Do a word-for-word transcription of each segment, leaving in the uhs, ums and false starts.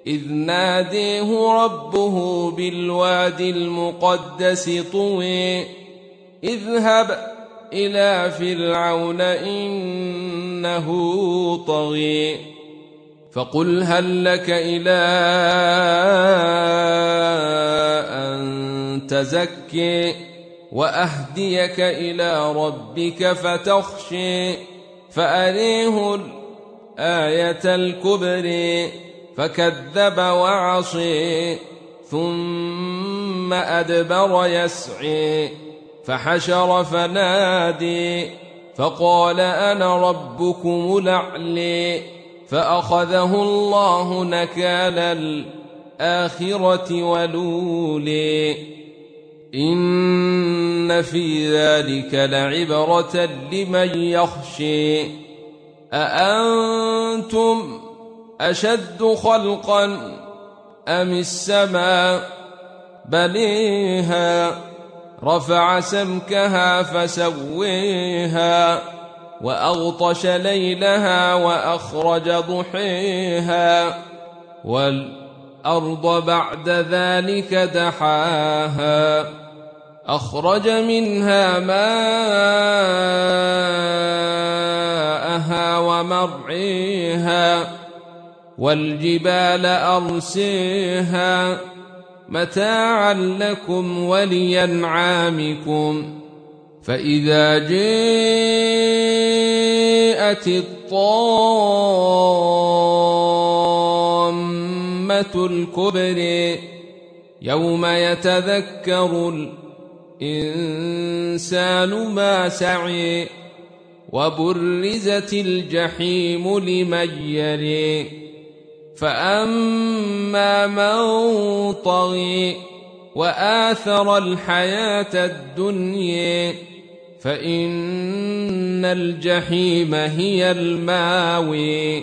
إذ ناديه ربه بالواد المقدس طوي اذهب إلى فرعون إنه طغي فقل هل لك إلى أن تزكي وأهديك إلى ربك فتخشي فأريه الآية الكبرى فكذب وعصي ثم أدبر يسعي فحشر فنادي فقال أنا ربكم الأعلى فأخذه الله نكال الآخرة والأولى إن في ذلك لعبرة لمن يخشي أأنتم أشد خلقا أم السماء بنيها رفع سمكها فسويها وأغطش ليلها وأخرج ضحيها والأرض بعد ذلك دحاها أخرج منها ماءها ومرعيها والجبال أرسيها متاعا لكم ولأنعامكم فإذا جاءت الطامة الكبرى يوم يتذكر الإنسان ما سعي وبرزت الجحيم لمن يري فأما من طغي وآثر الحياة الدنيا فإن الجحيم هي الماوي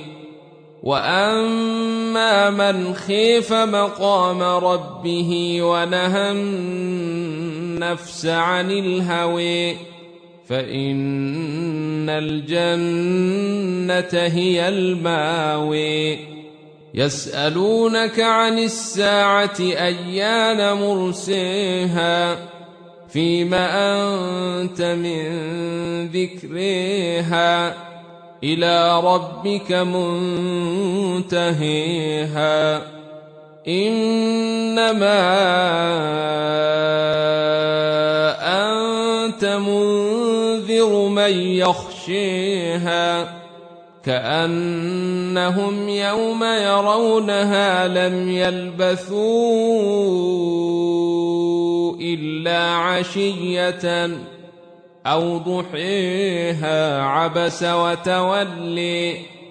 وأما من خيف مقام ربه ونهى النفس عن الهوى فإن الجنة هي الماوي يسألونك عن الساعة أيان مرسيها فيما أنت من ذكرها إلى ربك منتهيها إنما أنت منذر من يخشيها كأنهم يوم يرونها لم يلبثوا إلا عشية أو ضحيها عبس وتولي